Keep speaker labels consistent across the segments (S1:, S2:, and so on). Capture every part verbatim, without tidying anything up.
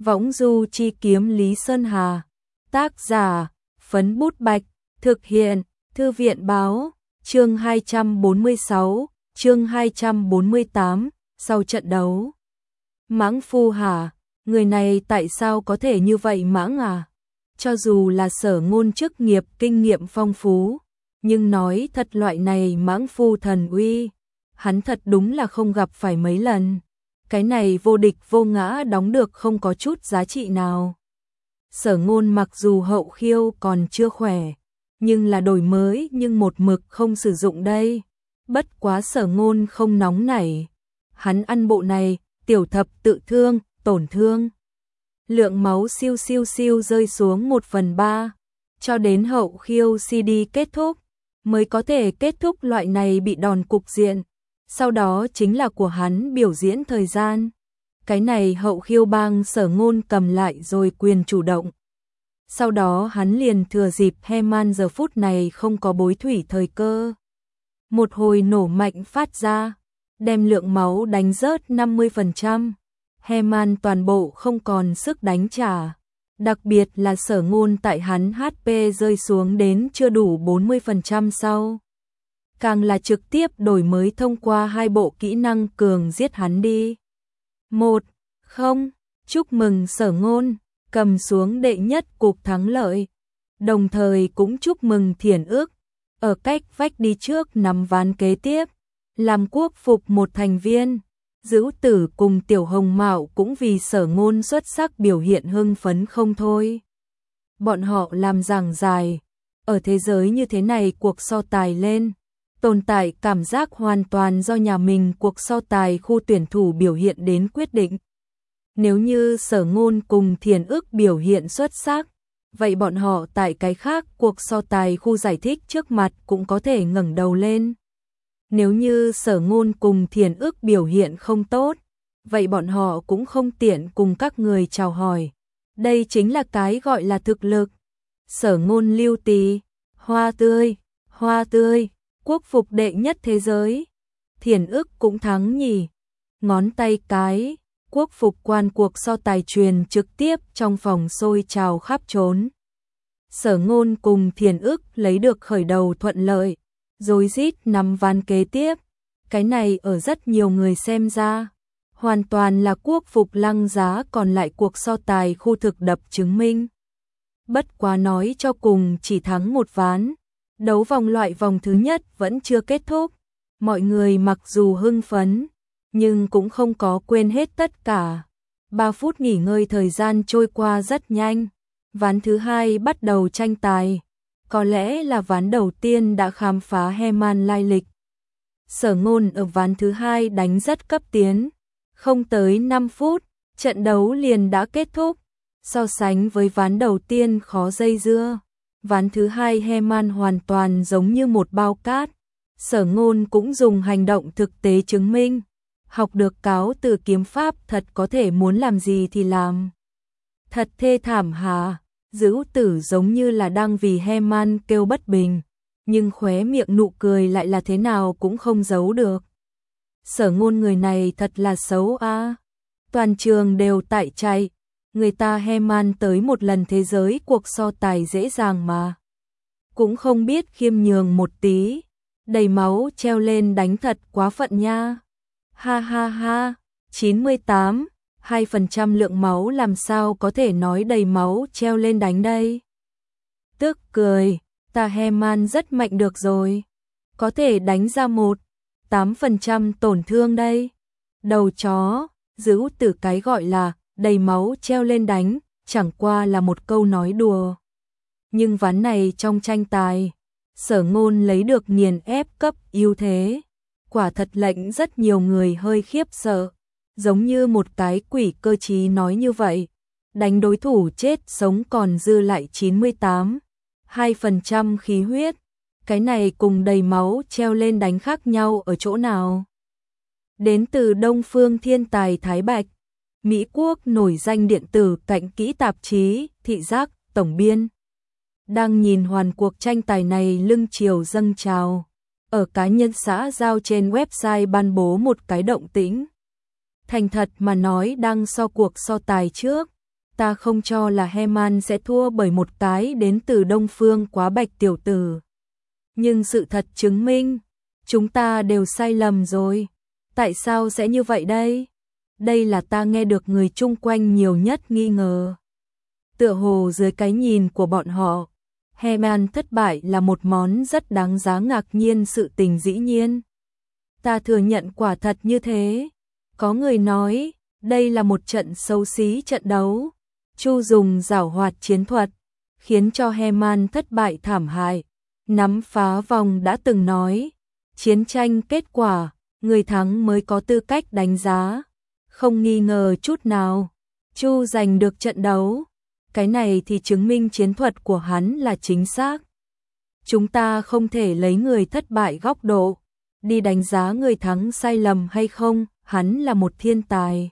S1: Võng du chi kiếm Lý Sơn Hà. Tác giả, Phấn Bút Bạch. Thực hiện, Thư viện báo. Chương hai trăm bốn mươi sáu, chương hai trăm bốn mươi tám, sau trận đấu. Mãng phu hả? Người này tại sao có thể như vậy mãng à? Cho dù là Sở Ngôn chức nghiệp kinh nghiệm phong phú, nhưng nói thật loại này mãng phu thần uy, hắn thật đúng là không gặp phải mấy lần. Cái này vô địch vô ngã đóng được không có chút giá trị nào. Sở Ngôn mặc dù hậu khiêu còn chưa khỏe, nhưng là đổi mới nhưng một mực không sử dụng đây. Bất quá Sở Ngôn không nóng nảy. Hắn ăn bộ này, tiểu thập tự thương, tổn thương. Lượng máu siêu siêu siêu rơi xuống một phần ba, cho đến hậu khiêu xê đê kết thúc, mới có thể kết thúc loại này bị đòn cục diện. Sau đó chính là của hắn biểu diễn thời gian. Cái này hậu khiêu bang Sở Ngôn cầm lại rồi quyền chủ động. Sau đó hắn liền thừa dịp He-man giờ phút này không có bối thủy thời cơ. Một hồi nổ mạnh phát ra, đem lượng máu đánh rớt năm mươi phần trăm. He-man toàn bộ không còn sức đánh trả. Đặc biệt là Sở Ngôn tại hắn hát pê rơi xuống đến chưa đủ bốn mươi phần trăm sau. Càng là trực tiếp đổi mới thông qua hai bộ kỹ năng cường giết hắn đi. Một, không, chúc mừng Sở Ngôn, cầm xuống đệ nhất cục thắng lợi. Đồng thời cũng chúc mừng Thiển Ước, ở cách vách đi trước nắm ván kế tiếp, làm quốc phục một thành viên. Dữ Tử cùng Tiểu Hồng Mạo cũng vì Sở Ngôn xuất sắc biểu hiện hưng phấn không thôi. Bọn họ làm giảng dài, ở thế giới như thế này cuộc so tài lên, tồn tại cảm giác hoàn toàn do nhà mình cuộc so tài khu tuyển thủ biểu hiện đến quyết định. Nếu như Sở Ngôn cùng Thiển Ước biểu hiện xuất sắc, vậy bọn họ tại cái khác cuộc so tài khu giải thích trước mặt cũng có thể ngẩng đầu lên. Nếu như Sở Ngôn cùng Thiển Ước biểu hiện không tốt, vậy bọn họ cũng không tiện cùng các người chào hỏi. Đây chính là cái gọi là thực lực. Sở Ngôn lưu tì, hoa tươi, hoa tươi, quốc phục đệ nhất thế giới. Thiển Ước cũng thắng nhỉ. Ngón tay cái, quốc phục quan cuộc so tài truyền trực tiếp trong phòng sôi trào khắp trốn. Sở Ngôn cùng Thiển Ước lấy được khởi đầu thuận lợi, rồi rít nắm ván kế tiếp. Cái này ở rất nhiều người xem ra, hoàn toàn là quốc phục lăng giá còn lại cuộc so tài khu thực đập chứng minh. Bất quá nói cho cùng chỉ thắng một ván, đấu vòng loại vòng thứ nhất vẫn chưa kết thúc. Mọi người mặc dù hưng phấn, nhưng cũng không có quên hết tất cả. ba phút nghỉ ngơi thời gian trôi qua rất nhanh. Ván thứ hai bắt đầu tranh tài. Có lẽ là ván đầu tiên đã khám phá He-man lai lịch. Sở Ngôn ở ván thứ hai đánh rất cấp tiến. Không tới năm phút, trận đấu liền đã kết thúc. So sánh với ván đầu tiên khó dây dưa, ván thứ hai He-man hoàn toàn giống như một bao cát. Sở Ngôn cũng dùng hành động thực tế chứng minh. Học được cáo từ kiếm pháp thật có thể muốn làm gì thì làm. Thật thê thảm hả? Dữ Tử giống như là đang vì He-man kêu bất bình, nhưng khóe miệng nụ cười lại là thế nào cũng không giấu được. Sở Ngôn người này thật là xấu a. À. Toàn trường đều tại chạy, người ta He-man tới một lần thế giới cuộc so tài dễ dàng mà. Cũng không biết khiêm nhường một tí, đầy máu treo lên đánh thật quá phận nha. Ha ha ha, chín mươi tám, hai phần trăm lượng máu làm sao có thể nói đầy máu treo lên đánh đây. Tức cười, ta He-man rất mạnh được rồi. Có thể đánh ra một, tám phần trăm tổn thương đây. Đầu chó, Dữ Tử cái gọi là đầy máu treo lên đánh, chẳng qua là một câu nói đùa. Nhưng ván này trong tranh tài, Sở Ngôn lấy được nghiền ép cấp ưu thế. Quả thật lệnh rất nhiều người hơi khiếp sợ. Giống như một cái quỷ cơ trí nói như vậy. Đánh đối thủ chết sống còn dư lại chín mươi tám, hai phần trăm khí huyết. Cái này cùng đầy máu treo lên đánh khác nhau ở chỗ nào? Đến từ Đông Phương Thiên Tài Thái Bạch, Mỹ Quốc nổi danh điện tử cạnh kỹ tạp chí, thị giác, tổng biên. Đang nhìn hoàn cuộc tranh tài này lưng chiều dâng trào. Ở cá nhân xã giao trên website ban bố một cái động tĩnh. Thành thật mà nói đang so cuộc so tài trước, ta không cho là Heman sẽ thua bởi một cái đến từ Đông Phương Quá Bạch tiểu tử. Nhưng sự thật chứng minh, chúng ta đều sai lầm rồi. Tại sao sẽ như vậy đây? Đây là ta nghe được người chung quanh nhiều nhất nghi ngờ. Tựa hồ dưới cái nhìn của bọn họ, Heman thất bại là một món rất đáng giá ngạc nhiên sự tình dĩ nhiên. Ta thừa nhận quả thật như thế. Có người nói, đây là một trận xấu xí trận đấu. Chu dùng giảo hoạt chiến thuật, khiến cho Heman thất bại thảm hại. Nắm phá vòng đã từng nói, chiến tranh kết quả, người thắng mới có tư cách đánh giá. Không nghi ngờ chút nào, Chu giành được trận đấu. Cái này thì chứng minh chiến thuật của hắn là chính xác. Chúng ta không thể lấy người thất bại góc độ đi đánh giá người thắng sai lầm hay không, hắn là một thiên tài.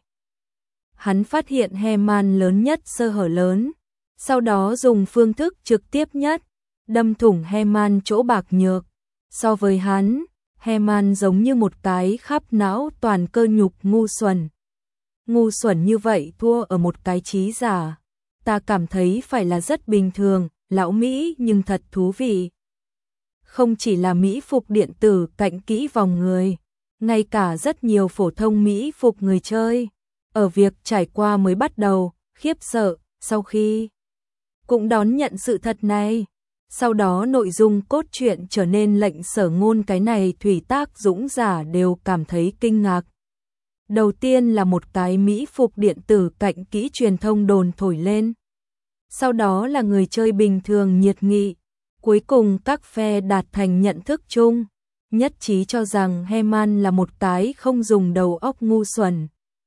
S1: Hắn phát hiện Heman lớn nhất sơ hở lớn, sau đó dùng phương thức trực tiếp nhất, đâm thủng Heman chỗ bạc nhược. So với hắn, Heman giống như một cái khắp não toàn cơ nhục ngu xuẩn. Ngu xuẩn như vậy thua ở một cái trí giả. Ta cảm thấy phải là rất bình thường, lão Mỹ nhưng thật thú vị. Không chỉ là Mỹ phục điện tử cạnh kỹ vòng người, ngay cả rất nhiều phổ thông Mỹ phục người chơi. Ở việc trải qua mới bắt đầu, khiếp sợ, sau khi cũng đón nhận sự thật này. Sau đó nội dung cốt truyện trở nên lệnh Sở Ngôn cái này thủy tác dũng giả đều cảm thấy kinh ngạc. Đầu tiên là một cái Mỹ phục điện tử cạnh kỹ truyền thông đồn thổi lên. Sau đó là người chơi bình thường nhiệt nghị. Cuối cùng các phe đạt thành nhận thức chung, nhất trí cho rằng Heman là một cái không dùng đầu óc ngu xuẩn.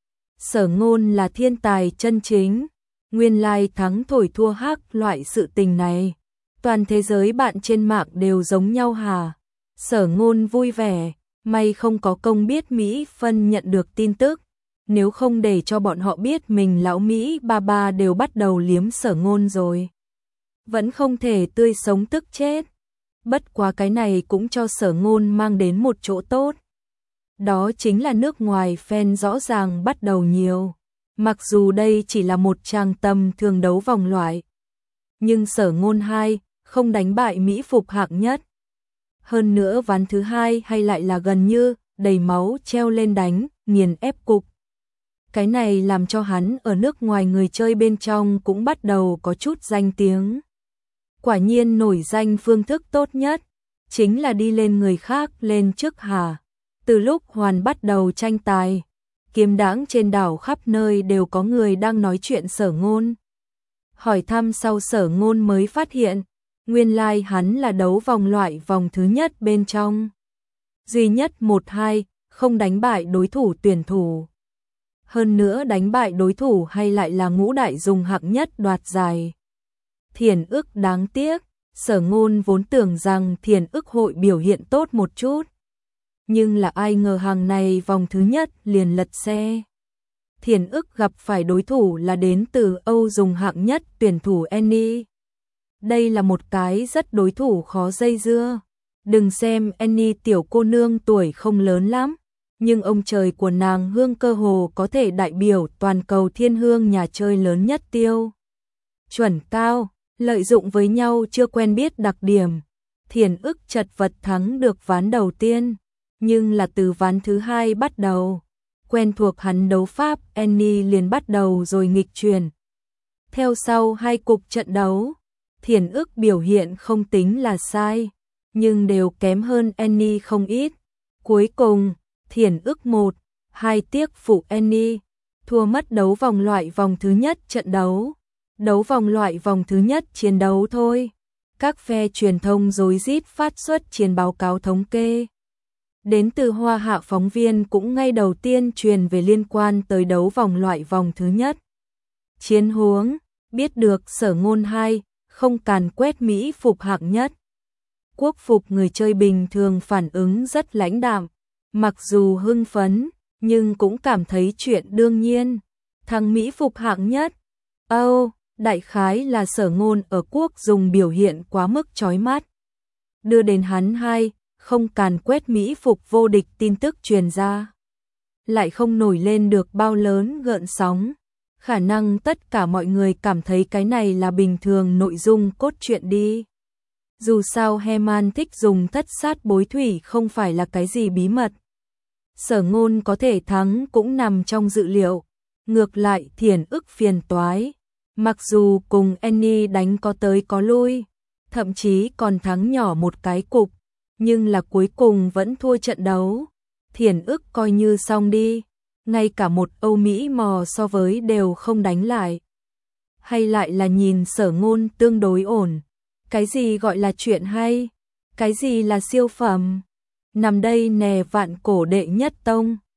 S1: Sở Ngôn là thiên tài chân chính, nguyên lai thắng thổi thua hắc loại sự tình này. Toàn thế giới bạn trên mạng đều giống nhau hả? Sở Ngôn vui vẻ, may không có công biết Mỹ phân nhận được tin tức. Nếu không để cho bọn họ biết mình lão Mỹ ba ba đều bắt đầu liếm Sở Ngôn rồi. Vẫn không thể tươi sống tức chết. Bất quá cái này cũng cho Sở Ngôn mang đến một chỗ tốt. Đó chính là nước ngoài fan rõ ràng bắt đầu nhiều. Mặc dù đây chỉ là một trang tầm thường đấu vòng loại. Nhưng Sở Ngôn hai không đánh bại Mỹ phục hạng nhất. Hơn nữa ván thứ hai hay lại là gần như đầy máu treo lên đánh, nghiền ép cục. Cái này làm cho hắn ở nước ngoài người chơi bên trong cũng bắt đầu có chút danh tiếng. Quả nhiên nổi danh phương thức tốt nhất chính là đi lên người khác lên trước hà. Từ lúc Hoàn bắt đầu tranh tài, kiếm đãng trên đảo khắp nơi đều có người đang nói chuyện Sở Ngôn. Hỏi thăm sau Sở Ngôn mới phát hiện, nguyên lai like hắn là đấu vòng loại vòng thứ nhất bên trong. Duy nhất một hai, không đánh bại đối thủ tuyển thủ. Hơn nữa đánh bại đối thủ hay lại là ngũ đại dùng hạng nhất đoạt giải. Thiền ức đáng tiếc, Sở Ngôn vốn tưởng rằng thiền ức hội biểu hiện tốt một chút. Nhưng là ai ngờ hàng này vòng thứ nhất liền lật xe. Thiền ức gặp phải đối thủ là đến từ Âu dùng hạng nhất tuyển thủ Annie. Đây là một cái rất đối thủ khó dây dưa. Đừng xem Annie tiểu cô nương tuổi không lớn lắm, nhưng ông trời của nàng hương cơ hồ có thể đại biểu toàn cầu thiên hương nhà chơi lớn nhất tiêu. Chuẩn cao, lợi dụng với nhau chưa quen biết đặc điểm. Thiền ức chật vật thắng được ván đầu tiên, nhưng là từ ván thứ hai bắt đầu. Quen thuộc hắn đấu pháp, Annie liền bắt đầu rồi nghịch chuyển. Theo sau hai cục trận đấu, Thiền ức biểu hiện không tính là sai, nhưng đều kém hơn Annie không ít. Cuối cùng, Thiền ức một, hai tiếc phụ Annie, thua mất đấu vòng loại vòng thứ nhất trận đấu. Đấu vòng loại vòng thứ nhất chiến đấu thôi. Các phe truyền thông rối rít phát xuất chiến báo cáo thống kê. Đến từ Hoa Hạ phóng viên cũng ngay đầu tiên truyền về liên quan tới đấu vòng loại vòng thứ nhất. Chiến huống, biết được Sở Ngôn hai không càn quét Mỹ phục hạng nhất. Quốc phục người chơi bình thường phản ứng rất lãnh đạm, mặc dù hưng phấn, nhưng cũng cảm thấy chuyện đương nhiên. Thằng Mỹ phục hạng nhất, Âu, oh, đại khái là Sở Ngôn ở quốc dùng biểu hiện quá mức chói mắt. Đưa đến hắn hai không càn quét Mỹ phục vô địch tin tức truyền ra. Lại không nổi lên được bao lớn gợn sóng. Khả năng tất cả mọi người cảm thấy cái này là bình thường nội dung cốt truyện đi. Dù sao Heman thích dùng thất sát bối thủy không phải là cái gì bí mật. Sở Ngôn có thể thắng cũng nằm trong dự liệu. Ngược lại Thiển ức phiền toái. Mặc dù cùng Annie đánh có tới có lui, thậm chí còn thắng nhỏ một cái cục, nhưng là cuối cùng vẫn thua trận đấu. Thiển ức coi như xong đi, ngay cả một Âu Mỹ mò so với đều không đánh lại. Hay lại là nhìn Sở Ngôn tương đối ổn. Cái gì gọi là chuyện hay? Cái gì là siêu phẩm? Nằm đây nè vạn cổ đệ nhất tông.